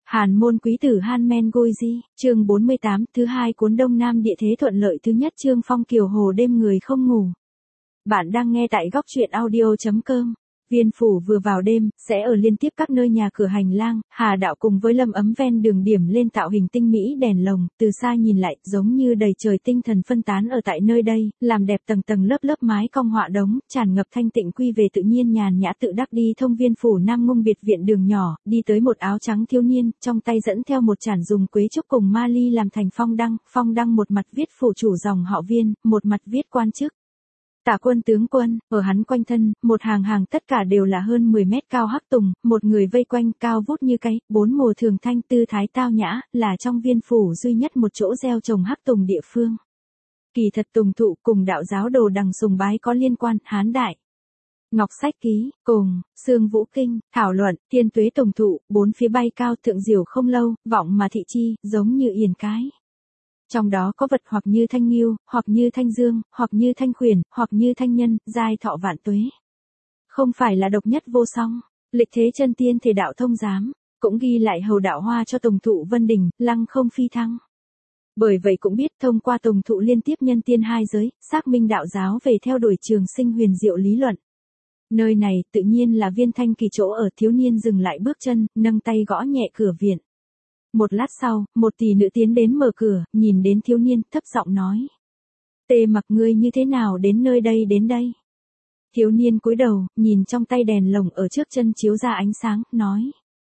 Hàn môn quý tử Hanmen Goji, chương 48, thứ hai cuốn Đông Nam địa thế thuận lợi thứ nhất chương phong kiều hồ đêm người không ngủ. Bạn đang nghe tại góc truyện audio.com. Viên phủ vừa vào đêm, sẽ ở liên tiếp các nơi nhà cửa hành lang, Hà Đạo cùng với Lâm Ấm ven đường điểm lên tạo hình tinh mỹ đèn lồng, từ xa nhìn lại, giống như đầy trời tinh thần phân tán ở tại nơi đây, làm đẹp tầng tầng lớp lớp mái cong họa đống, tràn ngập thanh tịnh quy về tự nhiên nhàn nhã tự đắc đi thông Viên phủ Nam Ngung biệt viện đường nhỏ, đi tới một áo trắng thiếu niên, trong tay dẫn theo một chản dùng quế trúc cùng ma ly làm thành phong đăng một mặt viết phủ chủ dòng họ Viên, một mặt viết quan chức. Tả quân tướng quân, ở hắn quanh thân, một hàng hàng tất cả đều là hơn 10 mét cao hắc tùng, một người vây quanh cao vút như cái, bốn mùa thường thanh tư thái tao nhã, là trong viên phủ duy nhất một chỗ gieo trồng hắc tùng địa phương. Kỳ thật tùng thụ cùng đạo giáo đồ đằng sùng bái có liên quan, Hán Đại. Ngọc Sách Ký, cùng, Sương Vũ Kinh, thảo luận, thiên tuế tùng thụ, bốn phía bay cao thượng diều không lâu, vọng mà thị chi, giống như yền cái. Trong đó có vật hoặc như thanh nghiêu, hoặc như thanh dương, hoặc như thanh khuyển, hoặc như thanh nhân, giai thọ vạn tuế. Không phải là độc nhất vô song, lịch thế chân tiên thể đạo thông giám, cũng ghi lại hầu đạo hoa cho tùng thụ vân đỉnh, lăng không phi thăng. Bởi vậy cũng biết thông qua tùng thụ liên tiếp nhân tiên hai giới, xác minh đạo giáo về theo đuổi trường sinh huyền diệu lý luận. Nơi này tự nhiên là Viên Thanh Kỳ chỗ ở. Thiếu niên dừng lại bước chân, nâng tay gõ nhẹ cửa viện. Một lát sau, một tỷ nữ tiến đến mở cửa, nhìn đến thiếu niên, thấp giọng nói. Tề Mặc ngươi như thế nào đến nơi đây đến đây? Thiếu niên cúi đầu, nhìn trong tay đèn lồng ở trước chân chiếu ra ánh sáng, nói.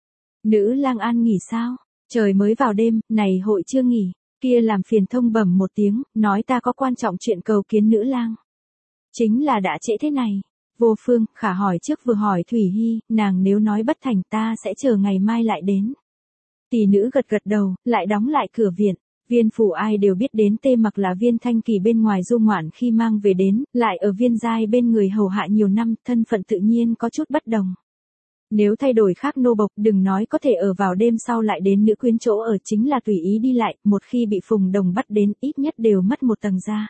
Nữ lang an nghỉ sao? Trời mới vào đêm, này hội chưa nghỉ, kia làm phiền thông bẩm một tiếng, nói ta có quan trọng chuyện cầu kiến nữ lang. Chính là đã trễ thế này. Vô Phương, khả hỏi trước vừa hỏi Thủy Hy, nàng nếu nói bất thành ta sẽ chờ ngày mai lại đến. Tỷ nữ gật gật đầu, lại đóng lại cửa viện. Viên phủ ai đều biết đến Tề Mặc là Viên Thanh Kỳ bên ngoài du ngoạn khi mang về đến, lại ở Viên giai bên người hầu hạ nhiều năm, thân phận tự nhiên có chút bất đồng. Nếu thay đổi khác nô bộc, đừng nói có thể ở vào đêm sau lại đến nữ quyến chỗ ở, chính là tùy ý đi lại, một khi bị Phùng Đồng bắt đến, ít nhất đều mất một tầng da.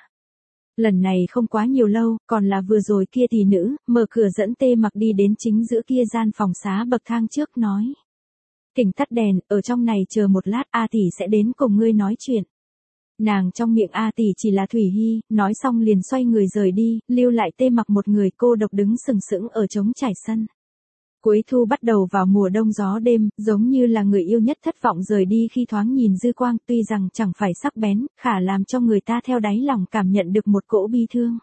Lần này không quá nhiều lâu, còn là vừa rồi kia tỷ nữ, mở cửa dẫn Tề Mặc đi đến chính giữa kia gian phòng xá bậc thang trước, nói. Thỉnh tắt đèn, ở trong này chờ một lát, A tỷ sẽ đến cùng ngươi nói chuyện. Nàng trong miệng A tỷ chỉ là Thủy Hy, nói xong liền xoay người rời đi, lưu lại Tề Mặc một người cô độc đứng sừng sững ở trống trải sân. Cuối thu bắt đầu vào mùa đông gió đêm, giống như là người yêu nhất thất vọng rời đi khi thoáng nhìn dư quang, tuy rằng chẳng phải sắc bén, khả làm cho người ta theo đáy lòng cảm nhận được một cỗ bi thương.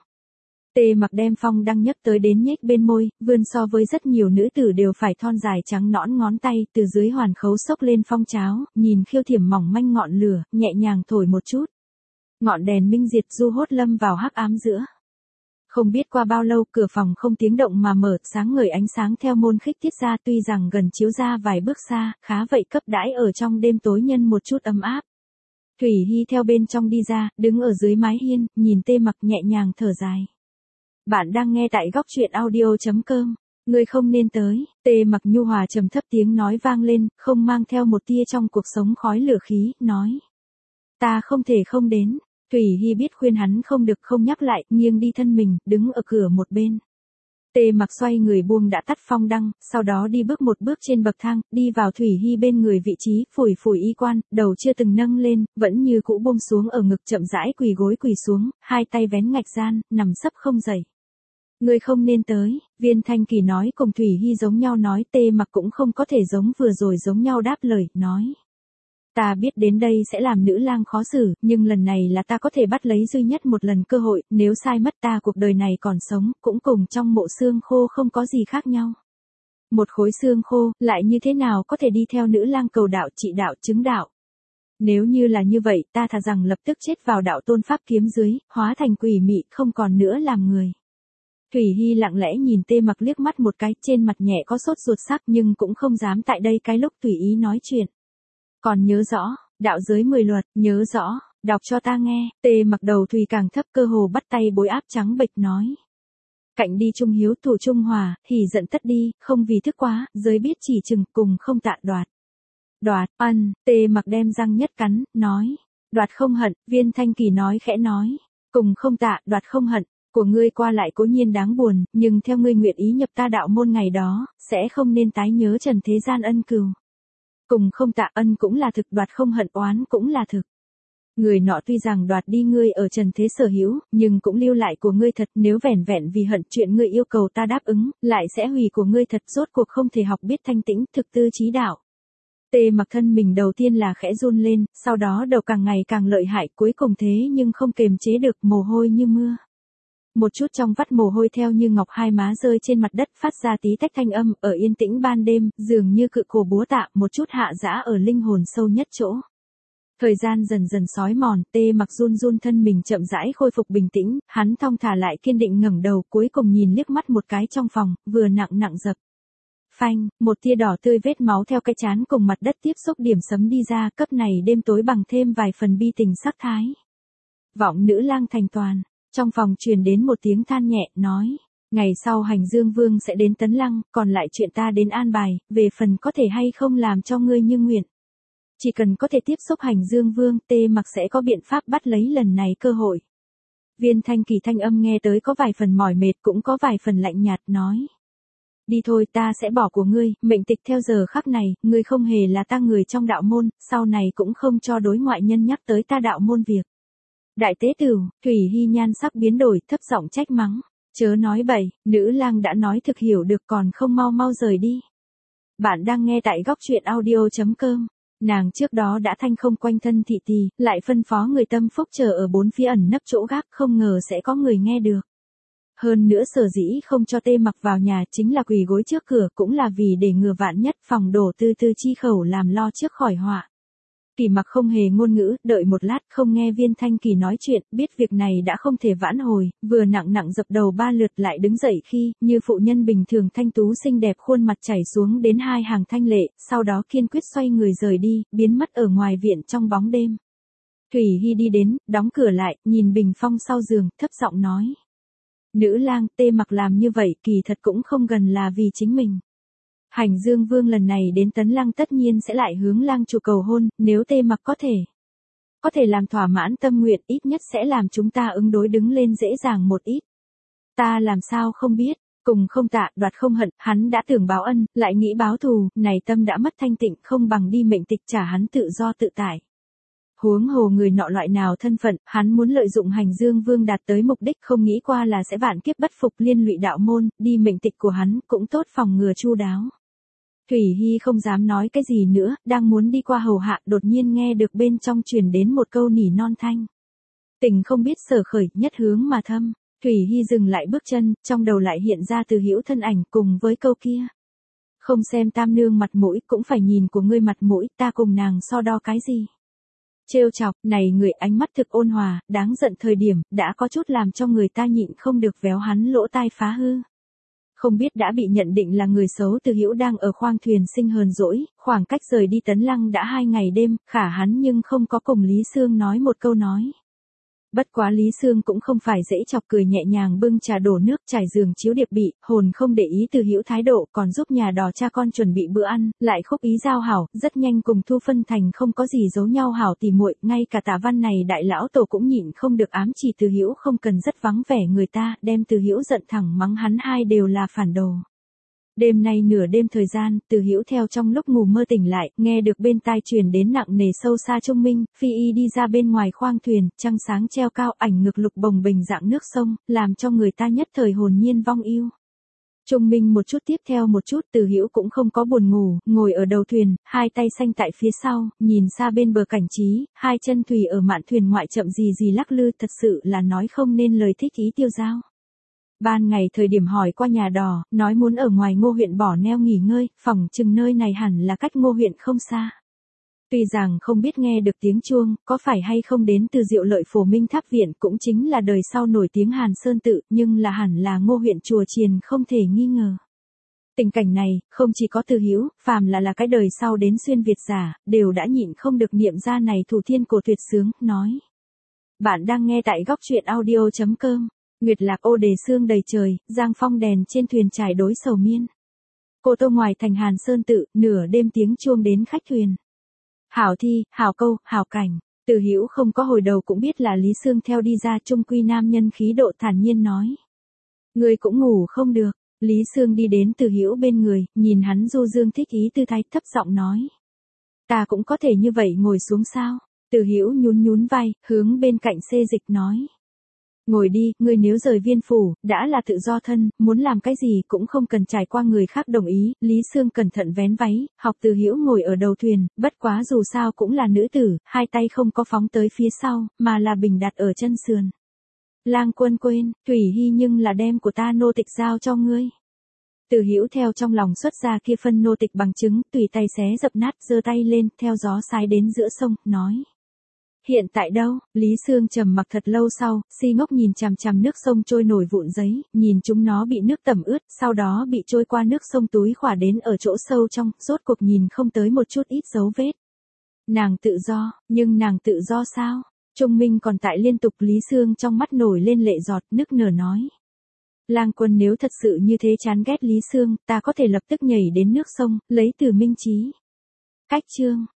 Tề Mặc đem phong đăng nhấc tới đến nhếch bên môi, vươn so với rất nhiều nữ tử đều phải thon dài trắng nõn ngón tay, từ dưới hoàn khấu xốc lên phong cháo, nhìn khiêu thiểm mỏng manh ngọn lửa, nhẹ nhàng thổi một chút. Ngọn đèn minh diệt du hốt lâm vào hắc ám giữa. Không biết qua bao lâu, cửa phòng không tiếng động mà mở, sáng ngời ánh sáng theo môn khích tiết ra, tuy rằng gần chiếu ra vài bước xa, khá vậy cấp đãi ở trong đêm tối nhân một chút ấm áp. Thủy Hy theo bên trong đi ra, đứng ở dưới mái hiên, nhìn Tề Mặc nhẹ nhàng thở dài. Bạn đang nghe tại góc truyện audio.com. Ngươi không nên tới. Tề Mặc nhu hòa trầm thấp tiếng nói vang lên, không mang theo một tia trong cuộc sống khói lửa khí, nói. Ta không thể không đến. Thủy Hy biết khuyên hắn không được, không nhắc lại, nghiêng đi thân mình, đứng ở cửa một bên. Tề Mặc xoay người buông đã tắt phong đăng, sau đó đi bước một bước trên bậc thang, đi vào Thủy Hy bên người vị trí, phủi phủi y quan, đầu chưa từng nâng lên, vẫn như cũ buông xuống ở ngực, chậm rãi quỳ gối quỳ xuống, hai tay vén ngạch gian, nằm sấp không dậy. Ngươi không nên tới, Viên Thanh Kỳ nói cùng Thủy Hy giống nhau nói. Tề Mặc cũng không có thể giống vừa rồi giống nhau đáp lời, nói. Ta biết đến đây sẽ làm nữ lang khó xử, nhưng lần này là ta có thể bắt lấy duy nhất một lần cơ hội, nếu sai mất ta cuộc đời này còn sống, cũng cùng trong mộ xương khô không có gì khác nhau. Một khối xương khô, lại như thế nào có thể đi theo nữ lang cầu đạo, trị đạo, chứng đạo. Nếu như là như vậy, ta thà rằng lập tức chết vào đạo tôn pháp kiếm dưới, hóa thành quỷ mị, không còn nữa làm người. Thủy Hy lặng lẽ nhìn Tề Mặc liếc mắt một cái, trên mặt nhẹ có sốt ruột sắc nhưng cũng không dám tại đây cái lúc tùy ý nói chuyện. Còn nhớ rõ, đạo giới 10 luật, nhớ rõ, đọc cho ta nghe. Tề Mặc đầu Thùy càng thấp, cơ hồ bắt tay bối áp trắng bệch nói. Cạnh đi trung hiếu, thủ trung hòa, thì giận tất đi, không vì thức quá, giới biết chỉ chừng, cùng không tạ đoạt. Đoạt, Tề Mặc đem răng nhất cắn, nói. Đoạt không hận, Viên Thanh Kỳ nói khẽ nói. Cùng không tạ, đoạt không hận. Của ngươi qua lại cố nhiên đáng buồn, nhưng theo ngươi nguyện ý nhập ta đạo môn ngày đó, sẽ không nên tái nhớ trần thế gian ân cừu. Cùng không tạ ân cũng là thực, đoạt không hận oán cũng là thực. Người nọ tuy rằng đoạt đi ngươi ở trần thế sở hữu, nhưng cũng lưu lại của ngươi thật, nếu vẻn vẹn vì hận chuyện ngươi yêu cầu ta đáp ứng, lại sẽ hủy của ngươi thật, rốt cuộc không thể học biết thanh tĩnh, thực tư trí đạo. Tê Mặc thân mình đầu tiên là khẽ run lên, sau đó đầu càng ngày càng lợi hại, cuối cùng thế nhưng không kềm chế được, mồ hôi như mưa. Một chút trong vắt mồ hôi theo như ngọc hai má rơi trên mặt đất, phát ra tí tách thanh âm, ở yên tĩnh ban đêm, dường như cự cổ búa tạ, một chút hạ dã ở linh hồn sâu nhất chỗ. Thời gian dần dần sói mòn, Tê Mặc run run thân mình chậm rãi khôi phục bình tĩnh, hắn thong thả lại kiên định ngẩng đầu, cuối cùng nhìn liếc mắt một cái trong phòng, vừa nặng nặng dập. Phanh, một tia đỏ tươi vết máu theo cái chán cùng mặt đất tiếp xúc điểm sấm đi ra, cấp này đêm tối bằng thêm vài phần bi tình sắc thái. Vọng nữ lang thành toàn, trong phòng truyền đến một tiếng than nhẹ, nói, ngày sau Hành Dương Vương sẽ đến Tấn Lăng, còn lại chuyện ta đến an bài, về phần có thể hay không làm cho ngươi như nguyện. Chỉ cần có thể tiếp xúc Hành Dương Vương, Tê Mặc sẽ có biện pháp bắt lấy lần này cơ hội. Viên Thanh Kỳ thanh âm nghe tới có vài phần mỏi mệt, cũng có vài phần lạnh nhạt, nói. Đi thôi, ta sẽ bỏ của ngươi, mệnh tịch theo giờ khắc này, ngươi không hề là ta người trong đạo môn, sau này cũng không cho đối ngoại nhân nhắc tới ta đạo môn việc. Đại tế tử, Thủy Hy nhan sắc biến đổi, thấp giọng trách mắng. Chớ nói bậy, nữ lang đã nói thực hiểu được, còn không mau mau rời đi. Bạn đang nghe tại góc truyện audio.com. Nàng trước đó đã thanh không quanh thân thị tỳ, lại phân phó người tâm phúc chờ ở bốn phía ẩn nấp chỗ gác, không ngờ sẽ có người nghe được. Hơn nữa sở dĩ không cho Tê Mặc vào nhà chính là quỳ gối trước cửa, cũng là vì để ngừa vạn nhất, phòng đổ tư tư chi khẩu làm lo trước khỏi họa. Kỳ Mặc không hề ngôn ngữ, đợi một lát không nghe Viên Thanh Kỳ nói chuyện, biết việc này đã không thể vãn hồi, vừa nặng nặng dập đầu 3 lượt lại đứng dậy khi, như phụ nhân bình thường thanh tú xinh đẹp, khuôn mặt chảy xuống đến 2 hàng thanh lệ, sau đó kiên quyết xoay người rời đi, biến mất ở ngoài viện trong bóng đêm. Thủy Hy đi đến, đóng cửa lại, nhìn bình phong sau giường, thấp giọng nói. Nữ lang, Tê Mặc làm như vậy kỳ thật cũng không gần là vì chính mình. Hành Dương Vương lần này đến Tấn Lăng tất nhiên sẽ lại hướng lang chủ cầu hôn, nếu Tê Mặc có thể làm thỏa mãn tâm nguyện, ít nhất sẽ làm chúng ta ứng đối đứng lên dễ dàng một ít. Ta làm sao không biết, cùng không tạ, đoạt không hận, hắn đã tưởng báo ân, lại nghĩ báo thù, này tâm đã mất thanh tịnh, không bằng đi mệnh tịch trả hắn tự do tự tại. Huống hồ người nọ loại nào thân phận, hắn muốn lợi dụng Hành Dương Vương đạt tới mục đích, không nghĩ qua là sẽ vạn kiếp bất phục, liên lụy đạo môn, đi mệnh tịch của hắn, cũng tốt phòng ngừa chu đáo. Thủy Hy không dám nói cái gì nữa, đang muốn đi qua hầu hạ, đột nhiên nghe được bên trong truyền đến một câu nỉ non thanh. Tình không biết sở khởi, nhất hướng mà thâm. Thủy Hy dừng lại bước chân, trong đầu lại hiện ra Từ Hữu thân ảnh cùng với câu kia. Không xem tam nương mặt mũi, cũng phải nhìn của ngươi mặt mũi, ta cùng nàng so đo cái gì. Trêu chọc, này người ánh mắt thực ôn hòa, đáng giận thời điểm, đã có chút làm cho người ta nhịn không được véo hắn lỗ tai phá hư. Không biết đã bị nhận định là người xấu, Từ Hữu đang ở khoang thuyền sinh hờn dỗi, khoảng cách rời đi Tấn Lăng đã 2 ngày đêm, khả hắn nhưng không có cùng Lý Sương nói một câu nói. Bất quá Lý Sương cũng không phải dễ chọc, cười nhẹ nhàng bưng trà đổ nước, trải giường chiếu điệp bị, hồn không để ý Từ Hữu thái độ, còn giúp nhà đò cha con chuẩn bị bữa ăn, lại khúc ý giao hảo, rất nhanh cùng Thu phân thành không có gì giấu nhau hảo tỉ muội, ngay cả Tạ Văn này đại lão tổ cũng nhịn không được ám chỉ Từ Hữu không cần rất vắng vẻ người ta, đem Từ Hữu giận thẳng mắng hắn hai đều là phản đồ. Đêm nay nửa đêm thời gian, Từ Hữu theo trong lúc ngủ mơ tỉnh lại, nghe được bên tai truyền đến nặng nề sâu xa trung minh, phi y đi ra bên ngoài khoang thuyền, trăng sáng treo cao, ảnh ngực lục bồng bềnh dạng nước sông, làm cho người ta nhất thời hồn nhiên vong yêu. Trung minh một chút tiếp theo một chút, Từ Hữu cũng không có buồn ngủ, ngồi ở đầu thuyền, hai tay xanh tại phía sau, nhìn xa bên bờ cảnh trí, hai chân thủy ở mạn thuyền ngoại chậm gì gì lắc lư, thật sự là nói không nên lời, thích ý tiêu dao. Ban ngày thời điểm hỏi qua nhà đò, nói muốn ở ngoài Ngô huyện bỏ neo nghỉ ngơi, phỏng chừng nơi này hẳn là cách Ngô huyện không xa. Tuy rằng không biết nghe được tiếng chuông, có phải hay không đến từ Diệu Lợi Phổ Minh Tháp Viện, cũng chính là đời sau nổi tiếng Hàn Sơn Tự, nhưng là hẳn là Ngô huyện chùa chiền không thể nghi ngờ. Tình cảnh này, không chỉ có Từ Hữu, phàm là cái đời sau đến xuyên Việt giả, đều đã nhịn không được niệm ra này thủ thiên cổ tuyệt sướng, nói. Bạn đang nghe tại góc truyện audio.com. Nguyệt lạc ô đề sương đầy trời, giang phong đèn trên thuyền trải đối sầu miên. Cô tô ngoài thành Hàn Sơn Tự, nửa đêm tiếng chuông đến khách thuyền. Hảo thi, hảo câu, hảo cảnh, Từ Hữu không có hồi đầu cũng biết là Lý Sương theo đi ra, trung quy nam nhân khí độ thản nhiên nói. Người cũng ngủ không được, Lý Sương đi đến Từ Hữu bên người, nhìn hắn du dương thích ý tư thái, thấp giọng nói. Ta cũng có thể như vậy ngồi xuống sao? Từ Hữu nhún nhún vai, hướng bên cạnh Xê Dịch nói. Ngồi đi, ngươi nếu rời Viên phủ, đã là tự do thân, muốn làm cái gì cũng không cần trải qua người khác đồng ý. Lý Sương cẩn thận vén váy, học Từ Hữu ngồi ở đầu thuyền, bất quá dù sao cũng là nữ tử, hai tay không có phóng tới phía sau, mà là bình đặt ở chân sườn. Lang Quân quên, Thủy Hy nhưng là đem của ta nô tịch giao cho ngươi. Từ Hữu theo trong lòng xuất ra kia phân nô tịch bằng chứng, tùy tay xé dập nát, giơ tay lên, theo gió sái đến giữa sông, nói. Hiện tại đâu? Lý Sương trầm mặc thật lâu sau, si ngốc nhìn chằm chằm nước sông trôi nổi vụn giấy, nhìn chúng nó bị nước tẩm ướt, sau đó bị trôi qua nước sông túi khỏa đến ở chỗ sâu trong, rốt cuộc nhìn không tới một chút ít dấu vết. Nàng tự do, nhưng nàng tự do sao? Trung Minh còn tại liên tục. Lý Sương trong mắt nổi lên lệ giọt, nức nở nói. Lang Quân nếu thật sự như thế chán ghét Lý Sương, ta có thể lập tức nhảy đến nước sông, lấy từ minh trí. Cách chương